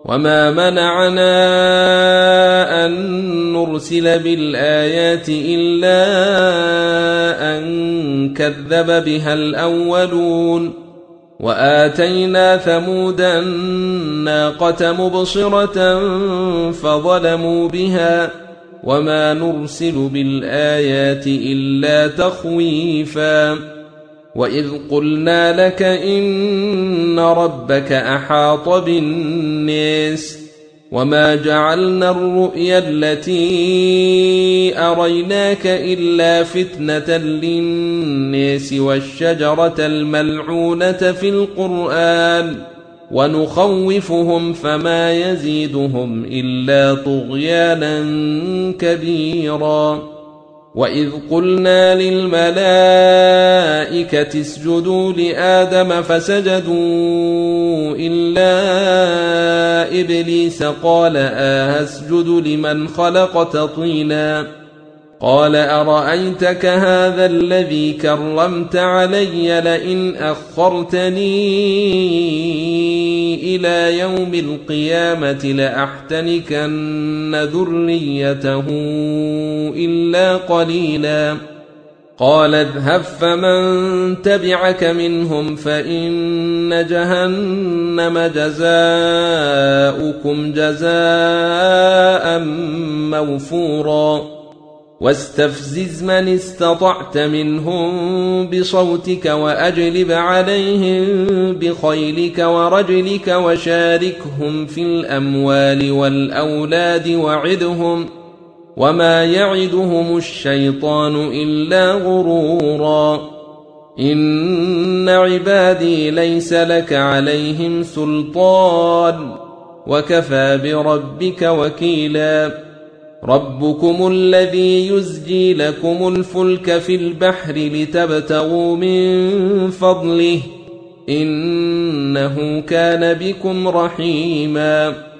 وما منعنا أن نرسل بالآيات إلا أن كذب بها الأولون وآتينا ثمود الناقة مبصرة فظلموا بها وما نرسل بالآيات إلا تخويفا وإذ قلنا لك إن ربك أحاط بالناس وما جعلنا الرؤيا التي أريناك إلا فتنة للناس والشجرة الملعونة في القرآن ونخوفهم فما يزيدهم إلا طغيانا كبيرا وإذ قلنا للملائكة اسجدوا لآدم فسجدوا إلا إبليس قال أسجد لمن خلقت طينا قال أرأيتك هذا الذي كرمت علي لئن أخرتني إلى يوم القيامة لأحتنكن ذريته إلا قليلا قال اذهب فمن تبعك منهم فإن جهنم جزاؤكم جزاء موفورا واستفزز من استطعت منهم بصوتك وأجلب عليهم بخيلك ورجلك وشاركهم في الأموال والأولاد وعدهم وما يعدهم الشيطان إلا غرورا إن عبادي ليس لك عليهم سلطان وكفى بربك وكيلا ربكم الذي يزجي لكم الفلك في البحر لتبتغوا من فضله إنه كان بكم رحيما